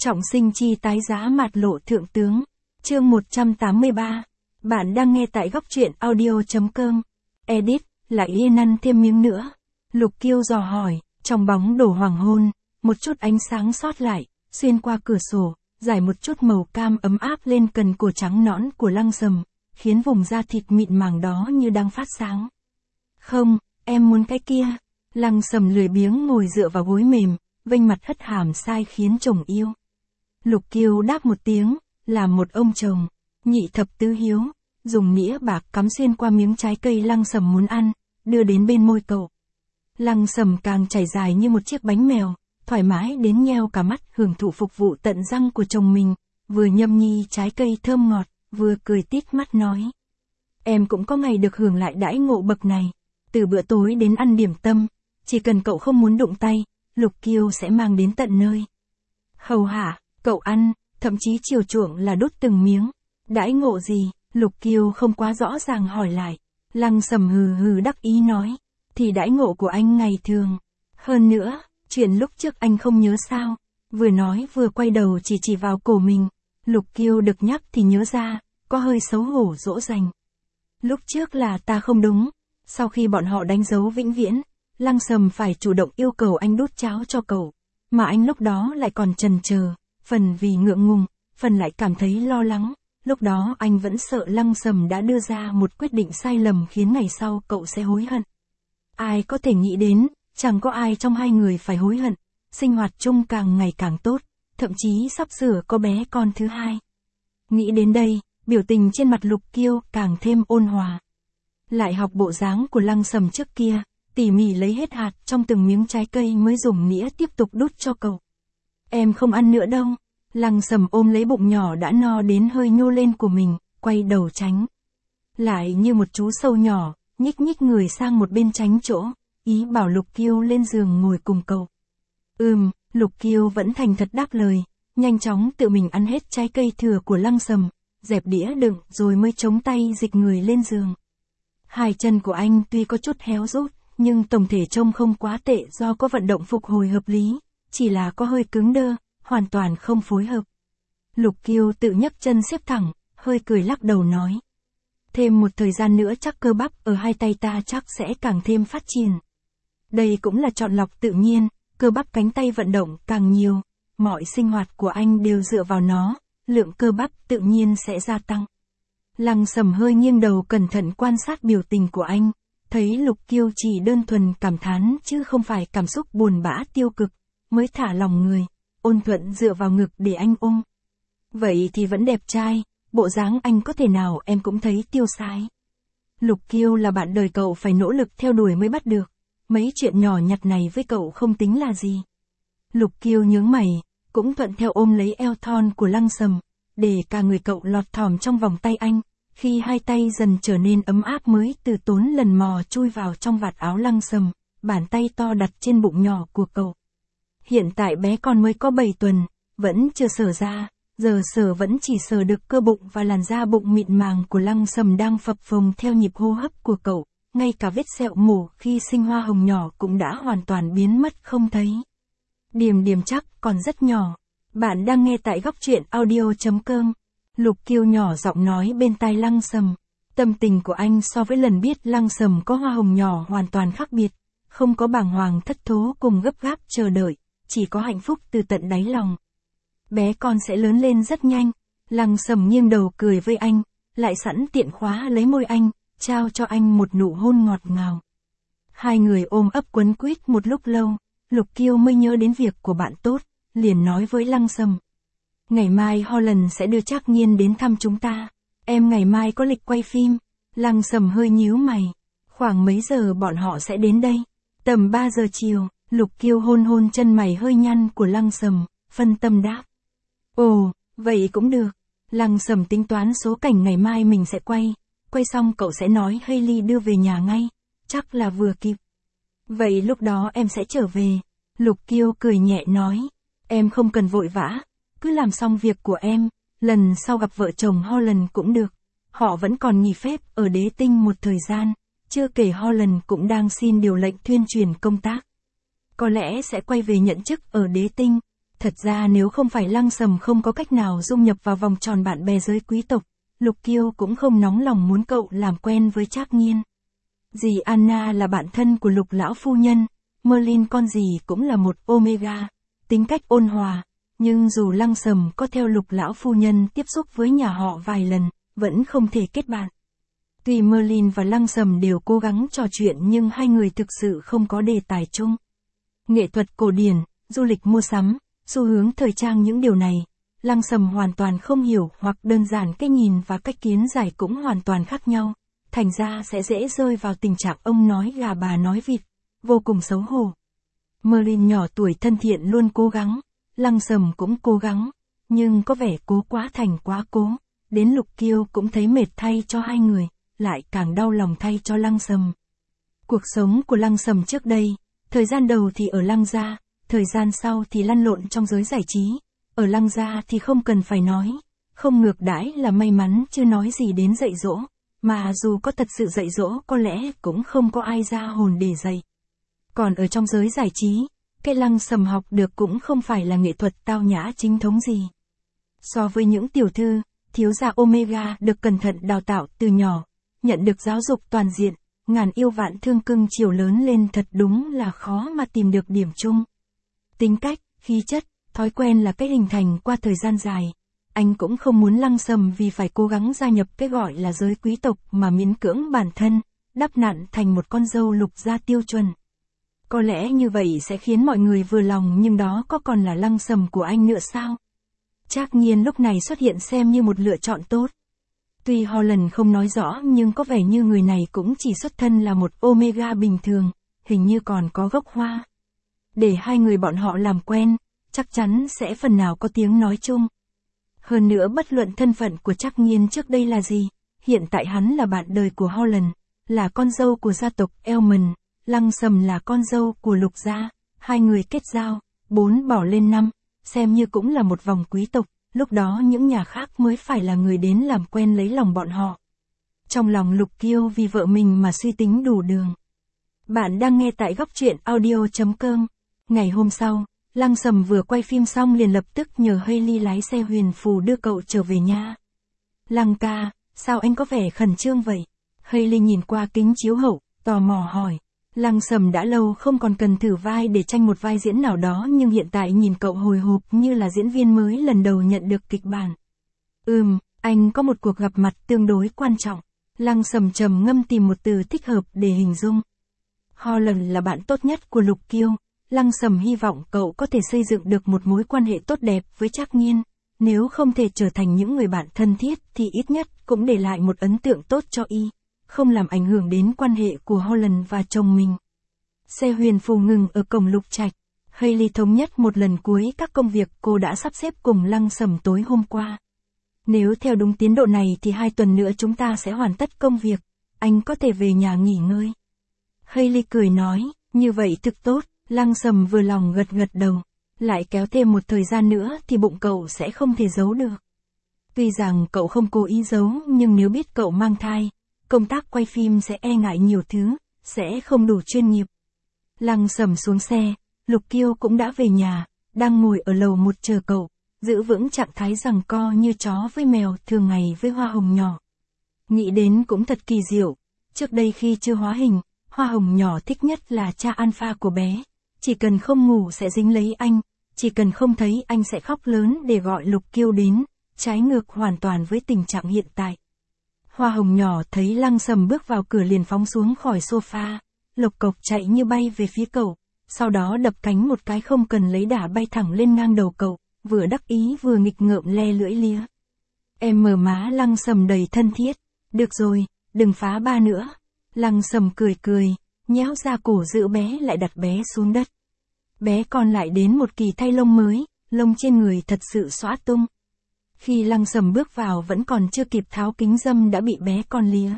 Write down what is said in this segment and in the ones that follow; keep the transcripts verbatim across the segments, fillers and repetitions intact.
Trọng sinh chi tái giá mạt lộ thượng tướng. Chương một trăm tám mươi ba. Bạn đang nghe tại góc truyện audio.com. Edit, lại yên ăn thêm miếng nữa. Lục Kiêu dò hỏi, trong bóng đổ hoàng hôn, một chút ánh sáng sót lại, xuyên qua cửa sổ, rải một chút màu cam ấm áp lên cần cổ trắng nõn của Lăng Sầm, khiến vùng da thịt mịn màng đó như đang phát sáng. Không, em muốn cái kia. Lăng Sầm lười biếng ngồi dựa vào gối mềm, vênh mặt hất hàm sai khiến chồng yêu. Lục Kiêu đáp một tiếng, làm một ông chồng, nhị thập tứ hiếu, dùng nĩa bạc cắm xuyên qua miếng trái cây Lăng Sầm muốn ăn, đưa đến bên môi cậu. Lăng Sầm càng chảy dài như một chiếc bánh mèo, thoải mái đến nheo cả mắt hưởng thụ phục vụ tận răng của chồng mình, vừa nhâm nhi trái cây thơm ngọt, vừa cười tít mắt nói. Em cũng có ngày được hưởng lại đãi ngộ bậc này, từ bữa tối đến ăn điểm tâm, chỉ cần cậu không muốn đụng tay, Lục Kiêu sẽ mang đến tận nơi. Hầu hạ, cậu ăn, thậm chí chiều chuộng là đút từng miếng. Đãi ngộ gì? Lục Kiêu không quá rõ ràng hỏi lại. Lăng Sầm hừ hừ đắc ý nói. Thì đãi ngộ của anh ngày thường. Hơn nữa, chuyện lúc trước anh không nhớ sao. Vừa nói vừa quay đầu chỉ chỉ vào cổ mình. Lục Kiêu được nhắc thì nhớ ra, có hơi xấu hổ dỗ dành. Lúc trước là ta không đúng. Sau khi bọn họ đánh dấu vĩnh viễn, Lăng Sầm phải chủ động yêu cầu anh đút cháo cho cậu. Mà anh lúc đó lại còn chần chờ. Phần vì ngượng ngùng, phần lại cảm thấy lo lắng, lúc đó anh vẫn sợ Lăng Sầm đã đưa ra một quyết định sai lầm khiến ngày sau cậu sẽ hối hận. Ai có thể nghĩ đến, chẳng có ai trong hai người phải hối hận, sinh hoạt chung càng ngày càng tốt, thậm chí sắp sửa có bé con thứ hai. Nghĩ đến đây, biểu tình trên mặt Lục Kiêu càng thêm ôn hòa. Lại học bộ dáng của Lăng Sầm trước kia, tỉ mỉ lấy hết hạt trong từng miếng trái cây mới dùng nĩa tiếp tục đút cho cậu. Em không ăn nữa đâu. Lăng Sầm ôm lấy bụng nhỏ đã no đến hơi nhô lên của mình, quay đầu tránh. Lại như một chú sâu nhỏ, nhích nhích người sang một bên tránh chỗ, ý bảo Lục Kiêu lên giường ngồi cùng cậu. Ừm, Lục Kiêu vẫn thành thật đáp lời, nhanh chóng tự mình ăn hết trái cây thừa của Lăng Sầm, dẹp đĩa đựng rồi mới chống tay dịch người lên giường. Hai chân của anh tuy có chút héo rút, nhưng tổng thể trông không quá tệ do có vận động phục hồi hợp lý. Chỉ là có hơi cứng đơ, hoàn toàn không phối hợp. Lục Kiêu tự nhấc chân xếp thẳng, hơi cười lắc đầu nói. Thêm một thời gian nữa chắc cơ bắp ở hai tay ta chắc sẽ càng thêm phát triển. Đây cũng là chọn lọc tự nhiên, cơ bắp cánh tay vận động càng nhiều, mọi sinh hoạt của anh đều dựa vào nó, lượng cơ bắp tự nhiên sẽ gia tăng. Lăng Sầm hơi nghiêng đầu cẩn thận quan sát biểu tình của anh, thấy Lục Kiêu chỉ đơn thuần cảm thán chứ không phải cảm xúc buồn bã tiêu cực. Mới thả lòng người, ôn thuận dựa vào ngực để anh ôm. Vậy thì vẫn đẹp trai, bộ dáng anh có thể nào em cũng thấy tiêu sái. Lục Kiêu là bạn đời cậu phải nỗ lực theo đuổi mới bắt được, mấy chuyện nhỏ nhặt này với cậu không tính là gì. Lục Kiêu nhướng mày, cũng thuận theo ôm lấy eo thon của Lăng Sầm, để cả người cậu lọt thỏm trong vòng tay anh, khi hai tay dần trở nên ấm áp mới từ tốn lần mò chui vào trong vạt áo Lăng Sầm, bàn tay to đặt trên bụng nhỏ của cậu. Hiện tại bé con mới có bảy tuần, vẫn chưa sờ ra, giờ sờ vẫn chỉ sờ được cơ bụng và làn da bụng mịn màng của Lăng Sầm đang phập phồng theo nhịp hô hấp của cậu, ngay cả vết sẹo mổ khi sinh hoa hồng nhỏ cũng đã hoàn toàn biến mất không thấy. Điểm điểm chắc còn rất nhỏ. Bạn đang nghe tại góc truyện audio.com. Lục Kiêu nhỏ giọng nói bên tai Lăng Sầm. Tâm tình của anh so với lần biết Lăng Sầm có hoa hồng nhỏ hoàn toàn khác biệt, không có bàng hoàng thất thố cùng gấp gáp chờ đợi. Chỉ có hạnh phúc từ tận đáy lòng. Bé con sẽ lớn lên rất nhanh. Lăng Sầm nghiêng đầu cười với anh, lại sẵn tiện khóa lấy môi anh, trao cho anh một nụ hôn ngọt ngào. Hai người ôm ấp quấn quýt một lúc lâu, Lục Kiêu mới nhớ đến việc của bạn tốt, liền nói với Lăng Sầm. Ngày mai Holland sẽ đưa Trác Nhiên đến thăm chúng ta. Em ngày mai có lịch quay phim. Lăng Sầm hơi nhíu mày. Khoảng mấy giờ bọn họ sẽ đến đây? Tầm ba giờ chiều. Lục Kiêu hôn hôn chân mày hơi nhăn của Lăng Sầm, phân tâm đáp. Ồ, vậy cũng được. Lăng Sầm tính toán số cảnh ngày mai mình sẽ quay, quay xong cậu sẽ nói Hailey đưa về nhà ngay, chắc là vừa kịp. Vậy lúc đó em sẽ trở về. Lục Kiêu cười nhẹ nói, em không cần vội vã, cứ làm xong việc của em, lần sau gặp vợ chồng Holland cũng được. Họ vẫn còn nghỉ phép ở Đế Tinh một thời gian, chưa kể Holland cũng đang xin điều lệnh tuyên truyền công tác. Có lẽ sẽ quay về nhận chức ở Đế Tinh. Thật ra nếu không phải Lăng Sầm không có cách nào dung nhập vào vòng tròn bạn bè giới quý tộc, Lục Kiêu cũng không nóng lòng muốn cậu làm quen với Trác Nghiên. Dì Anna là bạn thân của Lục lão phu nhân, Merlin con dì cũng là một Omega, tính cách ôn hòa, nhưng dù Lăng Sầm có theo Lục lão phu nhân tiếp xúc với nhà họ vài lần, vẫn không thể kết bạn. Tuy Merlin và Lăng Sầm đều cố gắng trò chuyện nhưng hai người thực sự không có đề tài chung. Nghệ thuật cổ điển, du lịch mua sắm, xu hướng thời trang những điều này, Lăng Sầm hoàn toàn không hiểu hoặc đơn giản cái nhìn và cách kiến giải cũng hoàn toàn khác nhau, thành ra sẽ dễ rơi vào tình trạng ông nói gà bà nói vịt, vô cùng xấu hổ. Merlin nhỏ tuổi thân thiện luôn cố gắng, Lăng Sầm cũng cố gắng, nhưng có vẻ cố quá thành quá cố, đến Lục Kiêu cũng thấy mệt thay cho hai người, lại càng đau lòng thay cho Lăng Sầm. Cuộc sống của Lăng Sầm trước đây, thời gian đầu thì ở Lăng gia, thời gian sau thì lăn lộn trong giới giải trí, ở Lăng gia thì không cần phải nói, không ngược đãi là may mắn chưa nói gì đến dạy dỗ, mà dù có thật sự dạy dỗ có lẽ cũng không có ai ra hồn để dạy. Còn ở trong giới giải trí, cái Lăng Sầm học được cũng không phải là nghệ thuật tao nhã chính thống gì. So với những tiểu thư, thiếu gia Omega được cẩn thận đào tạo từ nhỏ, nhận được giáo dục toàn diện, ngàn yêu vạn thương cưng chiều lớn lên thật đúng là khó mà tìm được điểm chung. Tính cách, khí chất, thói quen là cái hình thành qua thời gian dài. Anh cũng không muốn Lăng Sầm vì phải cố gắng gia nhập cái gọi là giới quý tộc mà miễn cưỡng bản thân, đắp nặn thành một con dâu Lục gia tiêu chuẩn. Có lẽ như vậy sẽ khiến mọi người vừa lòng nhưng đó có còn là Lăng Sầm của anh nữa sao? Trác Nghiên lúc này xuất hiện xem như một lựa chọn tốt. Tuy Holland không nói rõ nhưng có vẻ như người này cũng chỉ xuất thân là một Omega bình thường, hình như còn có gốc Hoa. Để hai người bọn họ làm quen, chắc chắn sẽ phần nào có tiếng nói chung. Hơn nữa bất luận thân phận của Trác Nghiên trước đây là gì, hiện tại hắn là bạn đời của Holland, là con dâu của gia tộc Elmond, Lăng Sầm là con dâu của Lục gia, hai người kết giao, bốn bỏ lên năm, xem như cũng là một vòng quý tộc, lúc đó những nhà khác mới phải là người đến làm quen lấy lòng bọn họ. Trong lòng Lục Kiêu vì vợ mình mà suy tính đủ đường. Bạn đang nghe tại góc truyện audio chấm com. Ngày hôm sau, Lăng Sầm vừa quay phim xong liền lập tức nhờ Hailey lái xe huyền phù đưa cậu trở về nhà. Lăng ca, sao anh có vẻ khẩn trương vậy? Hailey nhìn qua kính chiếu hậu, tò mò hỏi. Lăng Sầm đã lâu không còn cần thử vai để tranh một vai diễn nào đó nhưng hiện tại nhìn cậu hồi hộp như là diễn viên mới lần đầu nhận được kịch bản. Ừm, anh có một cuộc gặp mặt tương đối quan trọng. Lăng Sầm trầm ngâm tìm một từ thích hợp để hình dung. Holland là bạn tốt nhất của Lục Kiêu. Lăng Sầm hy vọng cậu có thể xây dựng được một mối quan hệ tốt đẹp với Trác Nghiên. Nếu không thể trở thành những người bạn thân thiết thì ít nhất cũng để lại một ấn tượng tốt cho y, không làm ảnh hưởng đến quan hệ của Holland và chồng mình. Xe huyền phù ngừng ở cổng Lục Trạch. Hailey thống nhất một lần cuối các công việc cô đã sắp xếp cùng Lăng Sầm tối hôm qua. Nếu theo đúng tiến độ này thì hai tuần nữa chúng ta sẽ hoàn tất công việc, anh có thể về nhà nghỉ ngơi. Hailey cười nói, như vậy thực tốt. Lăng Sầm vừa lòng gật gật đầu, lại kéo thêm một thời gian nữa thì bụng cậu sẽ không thể giấu được. Tuy rằng cậu không cố ý giấu nhưng nếu biết cậu mang thai, công tác quay phim sẽ e ngại nhiều thứ, sẽ không đủ chuyên nghiệp. Lăng Sầm xuống xe, Lục Kiêu cũng đã về nhà, đang ngồi ở lầu một chờ cậu, giữ vững trạng thái giằng co như chó với mèo thường ngày với Hoa Hồng nhỏ. Nghĩ đến cũng thật kỳ diệu, trước đây khi chưa hóa hình, Hoa Hồng nhỏ thích nhất là cha alpha của bé. Chỉ cần không ngủ sẽ dính lấy anh, chỉ cần không thấy anh sẽ khóc lớn để gọi Lục Kiêu đến, trái ngược hoàn toàn với tình trạng hiện tại. Hoa Hồng nhỏ thấy Lăng Sầm bước vào cửa liền phóng xuống khỏi sofa, lộc cộc chạy như bay về phía cậu, sau đó đập cánh một cái không cần lấy đà bay thẳng lên ngang đầu cậu, vừa đắc ý vừa nghịch ngợm le lưỡi lía. Em mờ má Lăng Sầm đầy thân thiết, được rồi, đừng phá ba nữa. Lăng Sầm cười cười, nhéo ra cổ giữ bé lại đặt bé xuống đất. Bé con lại đến một kỳ thay lông mới, lông trên người thật sự xõa tung. Khi Lăng Sầm bước vào vẫn còn chưa kịp tháo kính râm đã bị bé con lía.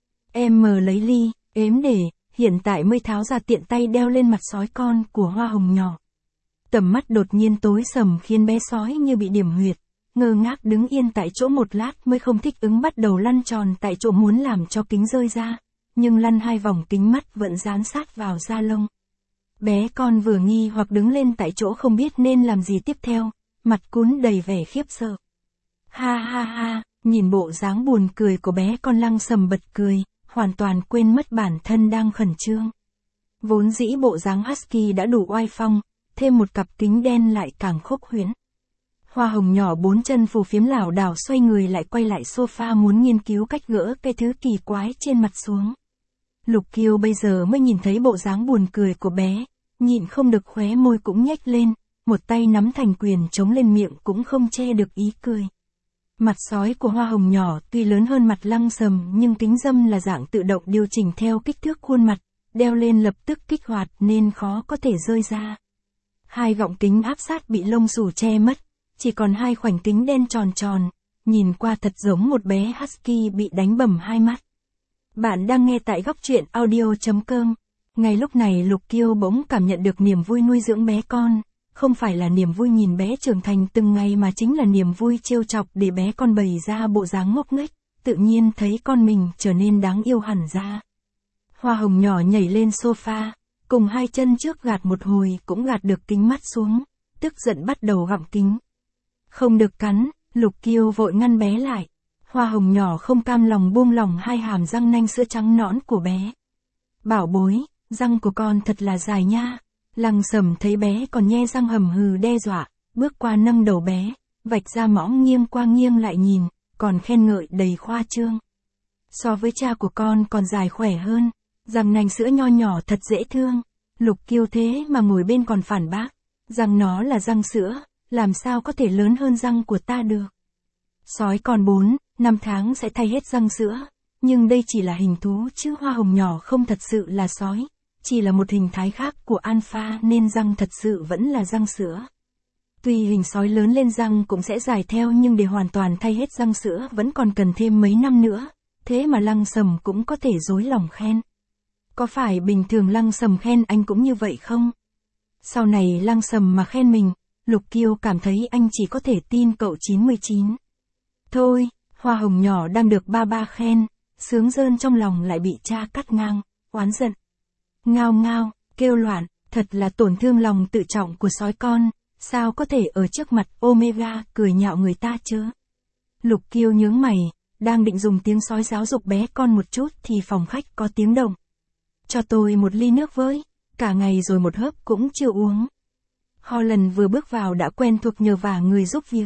Em mờ lấy ly, ếm để, hiện tại mới tháo ra tiện tay đeo lên mặt sói con của Hoa Hồng nhỏ. Tầm mắt đột nhiên tối sầm khiến bé sói như bị điểm huyệt, ngơ ngác đứng yên tại chỗ một lát mới không thích ứng bắt đầu lăn tròn tại chỗ muốn làm cho kính rơi ra, nhưng lăn hai vòng kính mắt vẫn dán sát vào da lông. Bé con vừa nghi hoặc đứng lên tại chỗ không biết nên làm gì tiếp theo, mặt cún đầy vẻ khiếp sợ. Ha ha ha, nhìn bộ dáng buồn cười của bé con Lăng Sầm bật cười, hoàn toàn quên mất bản thân đang khẩn trương. Vốn dĩ bộ dáng husky đã đủ oai phong, thêm một cặp kính đen lại càng khốc huyễn. Hoa hồng nhỏ bốn chân phù phiếm lảo đảo xoay người lại quay lại sofa muốn nghiên cứu cách gỡ cái thứ kỳ quái trên mặt xuống. Lục Kiêu bây giờ mới nhìn thấy bộ dáng buồn cười của bé, nhịn không được khóe môi cũng nhếch lên, một tay nắm thành quyền chống lên miệng cũng không che được ý cười. Mặt sói của hoa hồng nhỏ tuy lớn hơn mặt Lăng Sầm nhưng kính râm là dạng tự động điều chỉnh theo kích thước khuôn mặt, đeo lên lập tức kích hoạt nên khó có thể rơi ra. Hai gọng kính áp sát bị lông xù che mất, chỉ còn hai khoảnh kính đen tròn tròn, nhìn qua thật giống một bé husky bị đánh bầm hai mắt. Bạn đang nghe tại góc truyện audio chấm com. Ngay lúc này Lục Kiêu bỗng cảm nhận được niềm vui nuôi dưỡng bé con, không phải là niềm vui nhìn bé trưởng thành từng ngày mà chính là niềm vui trêu chọc để bé con bày ra bộ dáng ngốc nghếch, tự nhiên thấy con mình trở nên đáng yêu hẳn ra. Hoa hồng nhỏ nhảy lên sofa, cùng hai chân trước gạt một hồi cũng gạt được kính mắt xuống, tức giận bắt đầu gặm kính. Không được cắn, Lục Kiêu vội ngăn bé lại. Hoa hồng nhỏ không cam lòng buông lỏng hai hàm răng nanh sữa trắng nõn của bé. Bảo bối, răng của con thật là dài nha. Lăng Sầm thấy bé còn nhe răng hầm hừ đe dọa, bước qua nâng đầu bé, vạch ra mõm nghiêng qua nghiêng lại nhìn, còn khen ngợi đầy khoa trương. So với cha của con còn dài khỏe hơn, răng nanh sữa nho nhỏ thật dễ thương. Lục Kiêu thế mà ngồi bên còn phản bác, răng nó là răng sữa, làm sao có thể lớn hơn răng của ta được. Sói còn bốn, năm tháng sẽ thay hết răng sữa, nhưng đây chỉ là hình thú chứ hoa hồng nhỏ không thật sự là sói, chỉ là một hình thái khác của alpha nên răng thật sự vẫn là răng sữa. Tuy hình sói lớn lên răng cũng sẽ dài theo nhưng để hoàn toàn thay hết răng sữa vẫn còn cần thêm mấy năm nữa, thế mà Lăng Sầm cũng có thể dối lòng khen. Có phải bình thường Lăng Sầm khen anh cũng như vậy không? Sau này Lăng Sầm mà khen mình, Lục Kiêu cảm thấy anh chỉ có thể tin cậu chín mươi chín. Thôi, hoa hồng nhỏ đang được ba ba khen, sướng rơn trong lòng lại bị cha cắt ngang, oán giận. Ngao ngao, kêu loạn, thật là tổn thương lòng tự trọng của sói con, sao có thể ở trước mặt Omega cười nhạo người ta chứ? Lục Kiêu nhướng mày, đang định dùng tiếng sói giáo dục bé con một chút thì phòng khách có tiếng động. Cho tôi một ly nước với, cả ngày rồi một hớp cũng chưa uống. Holland vừa bước vào đã quen thuộc nhờ vả người giúp việc.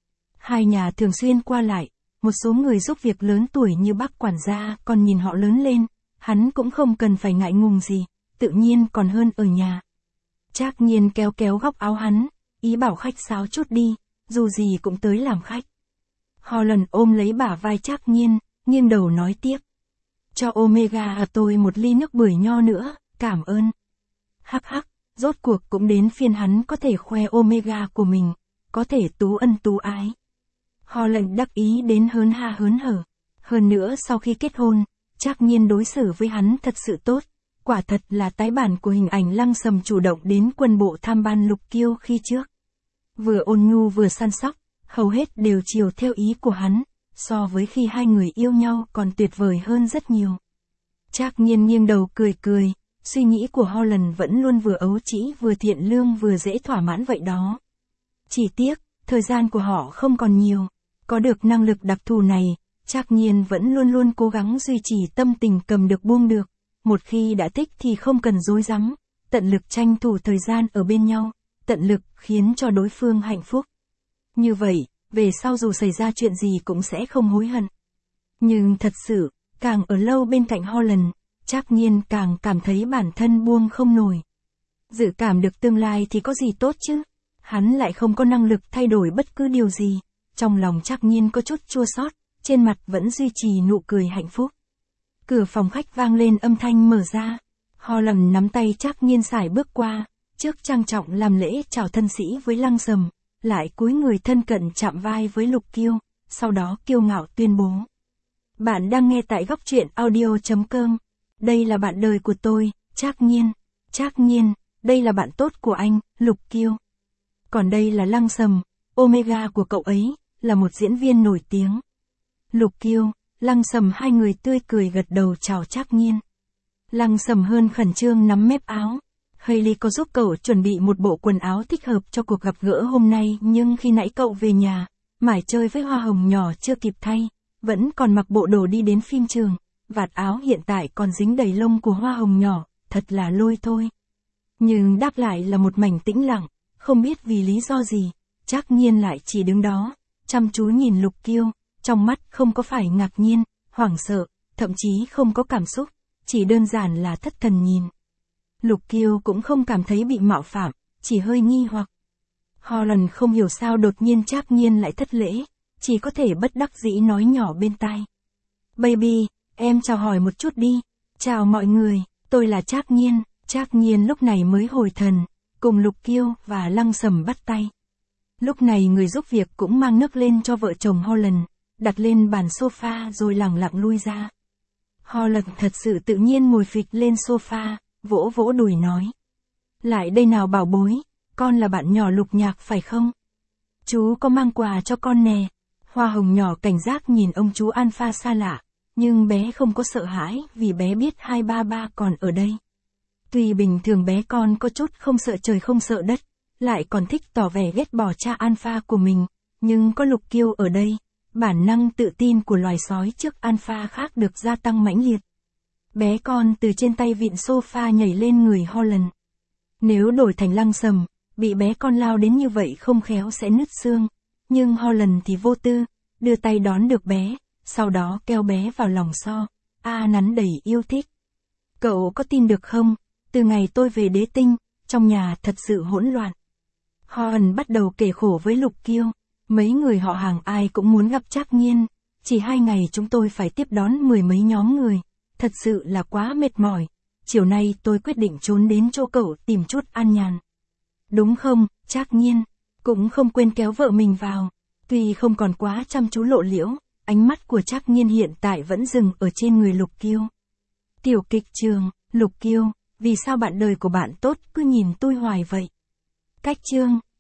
Hai nhà thường xuyên qua lại, một số người giúp việc lớn tuổi như bác quản gia còn nhìn họ lớn lên, hắn cũng không cần phải ngại ngùng gì, tự nhiên còn hơn ở nhà. Trác Nhiên kéo kéo góc áo hắn, ý bảo khách sáo chút đi, dù gì cũng tới làm khách. Holland ôm lấy bả vai Trác Nhiên, nghiêng đầu nói tiếp. Cho Omega à tôi một ly nước bưởi nho nữa, cảm ơn. Hắc hắc, rốt cuộc cũng đến phiên hắn có thể khoe Omega của mình, có thể tú ân tú ái. Holland đắc ý đến hớn ha hớn hở. Hơn nữa sau khi kết hôn, Trác Nhiên đối xử với hắn thật sự tốt, quả thật là tái bản của hình ảnh Lăng Sầm chủ động đến quân bộ tham ban Lục Kiêu khi trước. Vừa ôn nhu vừa săn sóc, hầu hết đều chiều theo ý của hắn, so với khi hai người yêu nhau còn tuyệt vời hơn rất nhiều. Trác Nhiên nghiêng đầu cười cười, suy nghĩ của Holland vẫn luôn vừa ấu trĩ vừa thiện lương vừa dễ thỏa mãn vậy đó. Chỉ tiếc, thời gian của họ không còn nhiều, có được năng lực đặc thù này, Trác Nhiên vẫn luôn luôn cố gắng duy trì tâm tình cầm được buông được, một khi đã thích thì không cần dối rắm, tận lực tranh thủ thời gian ở bên nhau, tận lực khiến cho đối phương hạnh phúc. Như vậy, về sau dù xảy ra chuyện gì cũng sẽ không hối hận. Nhưng thật sự, càng ở lâu bên cạnh Holland, Trác Nhiên càng cảm thấy bản thân buông không nổi. Dự cảm được tương lai thì có gì tốt chứ? Hắn lại không có năng lực thay đổi bất cứ điều gì. Trong lòng Trác Nhiên có chút chua xót, trên mặt vẫn duy trì nụ cười hạnh phúc. Cửa phòng khách vang lên âm thanh mở ra. Holland nắm tay Trác Nhiên sải bước qua, trước trang trọng làm lễ chào thân sĩ với Lăng Sầm, lại cúi người thân cận chạm vai với Lục Kiêu, sau đó kiêu ngạo tuyên bố. Bạn đang nghe tại góc truyện audio chấm com. Đây là bạn đời của tôi, Trác Nhiên. Trác Nhiên, đây là bạn tốt của anh, Lục Kiêu. Còn đây là Lăng Sầm, Omega của cậu ấy, là một diễn viên nổi tiếng. Lục Kiêu, Lăng Sầm hai người tươi cười gật đầu chào Trác Nhiên. Lăng Sầm hơn khẩn trương nắm mép áo, Hailey có giúp cậu chuẩn bị một bộ quần áo thích hợp cho cuộc gặp gỡ hôm nay, nhưng khi nãy cậu về nhà, mải chơi với hoa hồng nhỏ chưa kịp thay, vẫn còn mặc bộ đồ đi đến phim trường, vạt áo hiện tại còn dính đầy lông của hoa hồng nhỏ, thật là lôi thôi. Nhưng đáp lại là một mảnh tĩnh lặng, không biết vì lý do gì, Trác Nhiên lại chỉ đứng đó, chăm chú nhìn Lục Kiêu, trong mắt không có phải ngạc nhiên, hoảng sợ, thậm chí không có cảm xúc, chỉ đơn giản là thất thần nhìn. Lục Kiêu cũng không cảm thấy bị mạo phạm, chỉ hơi nghi hoặc. Holland không hiểu sao đột nhiên Trác Nhiên lại thất lễ, chỉ có thể bất đắc dĩ nói nhỏ bên tai. Baby, em chào hỏi một chút đi. Chào mọi người, tôi là Trác Nhiên. Trác Nhiên lúc này mới hồi thần, cùng Lục Kiêu và Lăng Sầm bắt tay. Lúc này người giúp việc cũng mang nước lên cho vợ chồng Holland, đặt lên bàn sofa rồi lẳng lặng lui ra. Holland thật sự tự nhiên ngồi phịch lên sofa, vỗ vỗ đùi nói. Lại đây nào bảo bối, con là bạn nhỏ Lục Nhạc phải không? Chú có mang quà cho con nè. Hoa hồng nhỏ cảnh giác nhìn ông chú Alpha xa lạ, nhưng bé không có sợ hãi vì bé biết hai ba ba còn ở đây. Tuy bình thường bé con có chút không sợ trời không sợ đất, lại còn thích tỏ vẻ ghét bỏ cha Alpha của mình, nhưng có Lục Kiêu ở đây, bản năng tự tin của loài sói trước Alpha khác được gia tăng mãnh liệt. Bé con từ trên tay vịn sofa nhảy lên người Holland. Nếu đổi thành Lăng Sầm, bị bé con lao đến như vậy không khéo sẽ nứt xương, nhưng Holland thì vô tư, đưa tay đón được bé, sau đó kéo bé vào lòng so, a nắn đầy yêu thích. Cậu có tin được không, từ ngày tôi về Đế Tinh, trong nhà thật sự hỗn loạn. Holland bắt đầu kể khổ với Lục Kiêu, mấy người họ hàng ai cũng muốn gặp Trác Nhiên, chỉ hai ngày chúng tôi phải tiếp đón mười mấy nhóm người, thật sự là quá mệt mỏi, chiều nay tôi quyết định trốn đến chỗ cậu tìm chút an nhàn. Đúng không, Trác Nhiên, cũng không quên kéo vợ mình vào, tuy không còn quá chăm chú lộ liễu, ánh mắt của Trác Nhiên hiện tại vẫn dừng ở trên người Lục Kiêu. Tiểu kịch trường, Lục Kiêu, vì sao bạn đời của bạn tốt cứ nhìn tôi hoài vậy? Cách chương